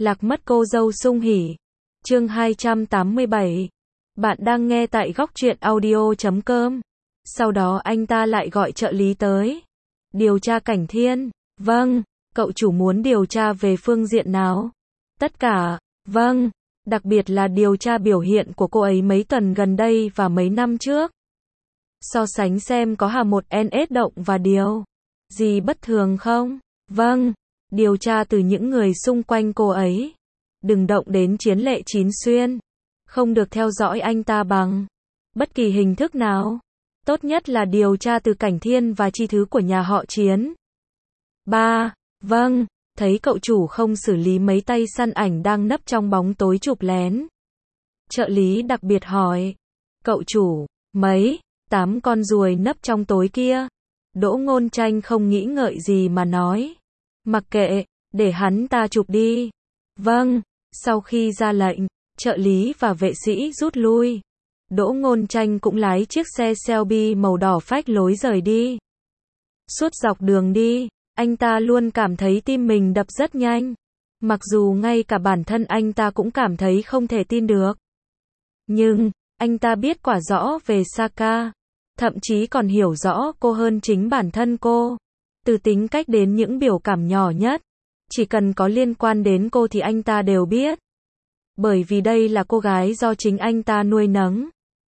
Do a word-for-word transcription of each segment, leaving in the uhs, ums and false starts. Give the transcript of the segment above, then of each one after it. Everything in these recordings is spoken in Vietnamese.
Lạc mất cô dâu sung hỉ. Chương hai trăm tám mươi bảy. Bạn đang nghe tại góc truyện audio chấm com. Sau đó anh ta lại gọi trợ lý tới. Điều tra Cảnh Thiên. Vâng, cậu chủ muốn điều tra về phương diện nào? Tất cả. Vâng, đặc biệt là điều tra biểu hiện của cô ấy mấy tuần gần đây và mấy năm trước. So sánh xem có hà một en ét động và điều gì bất thường không? Vâng, điều tra từ những người xung quanh cô ấy. Đừng động đến Chiến Lệ Chín Xuyên. Không được theo dõi anh ta bằng bất kỳ hình thức nào. Tốt nhất là điều tra từ Cảnh Thiên và chi thứ của nhà họ Chiến. ba. Vâng, thấy cậu chủ không xử lý mấy tay săn ảnh đang nấp trong bóng tối chụp lén. Trợ lý đặc biệt hỏi. Cậu chủ, mấy, tám con ruồi nấp trong tối kia. Đỗ Ngôn Tranh không nghĩ ngợi gì mà nói. Mặc kệ, để hắn ta chụp đi. Vâng, sau khi ra lệnh, trợ lý và vệ sĩ rút lui. Đỗ Ngôn Tranh cũng lái chiếc xe Shelby màu đỏ phách lối rời đi. Suốt dọc đường đi, anh ta luôn cảm thấy tim mình đập rất nhanh. Mặc dù ngay cả bản thân anh ta cũng cảm thấy không thể tin được. Nhưng, anh ta biết quả rõ về Saka. Thậm chí còn hiểu rõ cô hơn chính bản thân cô. Từ tính cách đến những biểu cảm nhỏ nhất. Chỉ cần có liên quan đến cô thì anh ta đều biết. Bởi vì đây là cô gái do chính anh ta nuôi nấng.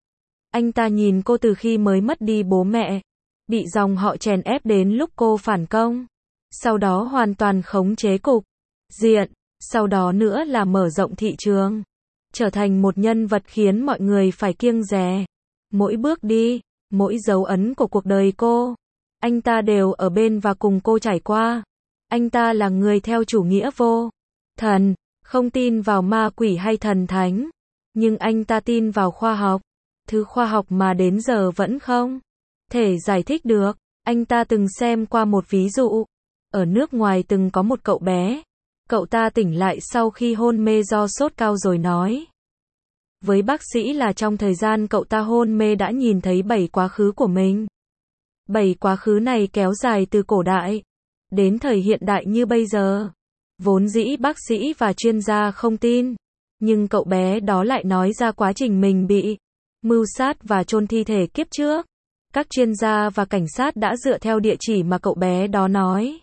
Anh ta nhìn cô từ khi mới mất đi bố mẹ. Bị dòng họ chèn ép đến lúc cô phản công. Sau đó hoàn toàn khống chế cục diện. Sau đó nữa là mở rộng thị trường. Trở thành một nhân vật khiến mọi người phải kiêng dè. Mỗi bước đi, mỗi dấu ấn của cuộc đời cô, anh ta đều ở bên và cùng cô trải qua. Anh ta là người theo chủ nghĩa vô thần, không tin vào ma quỷ hay thần thánh. Nhưng anh ta tin vào khoa học. Thứ khoa học mà đến giờ vẫn không thể giải thích được. Anh ta từng xem qua một ví dụ. Ở nước ngoài từng có một cậu bé. Cậu ta tỉnh lại sau khi hôn mê do sốt cao rồi nói với bác sĩ là trong thời gian cậu ta hôn mê đã nhìn thấy bảy quá khứ của mình. Bảy quá khứ này kéo dài từ cổ đại đến thời hiện đại như bây giờ. Vốn dĩ bác sĩ và chuyên gia không tin. Nhưng cậu bé đó lại nói ra quá trình mình bị mưu sát và chôn thi thể kiếp trước. Các chuyên gia và cảnh sát đã dựa theo địa chỉ mà cậu bé đó nói.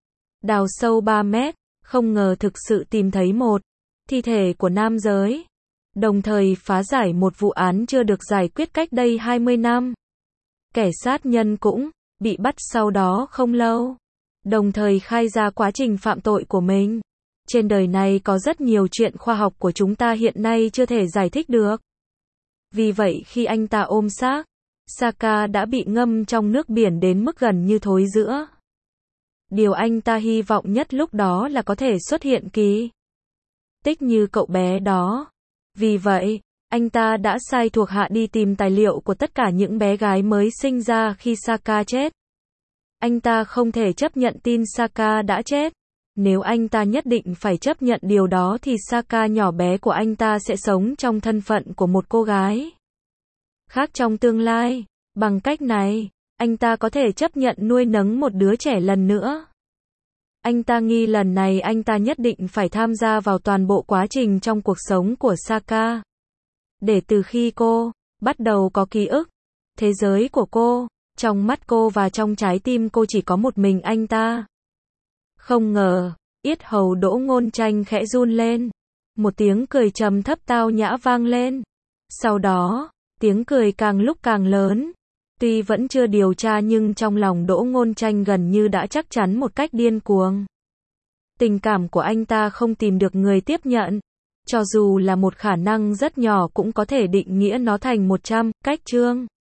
Đào sâu ba mét, không ngờ thực sự tìm thấy một thi thể của nam giới. Đồng thời phá giải một vụ án chưa được giải quyết cách đây hai mươi năm. Kẻ sát nhân cũng bị bắt sau đó không lâu. Đồng thời khai ra quá trình phạm tội của mình. Trên đời này có rất nhiều chuyện khoa học của chúng ta hiện nay chưa thể giải thích được. Vì vậy khi anh ta ôm xác, Saka đã bị ngâm trong nước biển đến mức gần như thối rữa. Điều anh ta hy vọng nhất lúc đó là có thể xuất hiện kỳ tích như cậu bé đó. Vì vậy, anh ta đã sai thuộc hạ đi tìm tài liệu của tất cả những bé gái mới sinh ra khi Saka chết. Anh ta không thể chấp nhận tin Saka đã chết. Nếu anh ta nhất định phải chấp nhận điều đó thì Saka nhỏ bé của anh ta sẽ sống trong thân phận của một cô gái khác trong tương lai. Bằng cách này, anh ta có thể chấp nhận nuôi nấng một đứa trẻ lần nữa. Anh ta nghi lần này anh ta nhất định phải tham gia vào toàn bộ quá trình trong cuộc sống của Saka. Để từ khi cô bắt đầu có ký ức, thế giới của cô, trong mắt cô và trong trái tim cô chỉ có một mình anh ta. Không ngờ, yết hầu Đỗ Ngôn Tranh khẽ run lên. Một tiếng cười trầm thấp tao nhã vang lên. Sau đó, tiếng cười càng lúc càng lớn. Tuy vẫn chưa điều tra nhưng trong lòng Đỗ Ngôn Tranh gần như đã chắc chắn một cách điên cuồng. Tình cảm của anh ta không tìm được người tiếp nhận. Cho dù là một khả năng rất nhỏ cũng có thể định nghĩa nó thành một trăm cách chương.